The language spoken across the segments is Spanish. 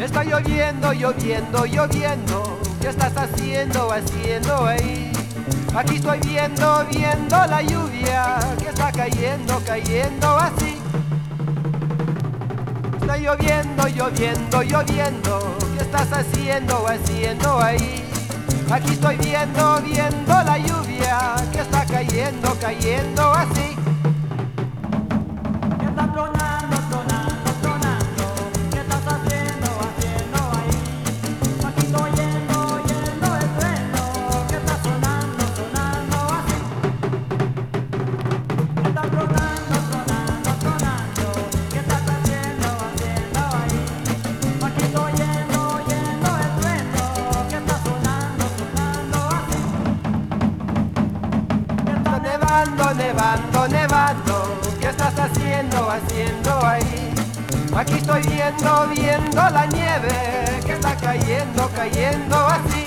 Está lloviendo, lloviendo, lloviendo. ¿Qué estás haciendo, haciendo ahí? Aquí estoy viendo, viendo la lluvia que está cayendo, cayendo así. Está lloviendo, lloviendo, lloviendo. ¿Qué estás haciendo, haciendo ahí? Aquí estoy viendo, viendo la lluvia que está cayendo, cayendo así. Está tronando, tronando, tronando. ¿Qué estás haciendo, haciendo ahí? Aquí estoy oyendo el trueno que está sonando, sonando así. Está tronando, tronando, tronando. ¿Qué estás haciendo, haciendo ahí? Aquí estoy oyendo el trueno que está sonando, sonando así. Está nevando, nevando, nevando. ¿Qué estás haciendo, haciendo ahí? Aquí estoy viendo, viendo la nieve que está cayendo, cayendo así.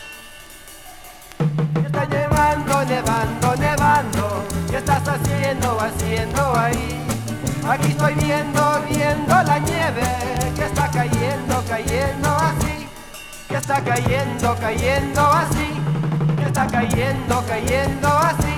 Está nevando, nevando, nevando. ¿Qué estás haciendo, haciendo ahí? Aquí estoy viendo, viendo la nieve que está cayendo, cayendo así. Que está cayendo, cayendo así. Que está cayendo, cayendo así.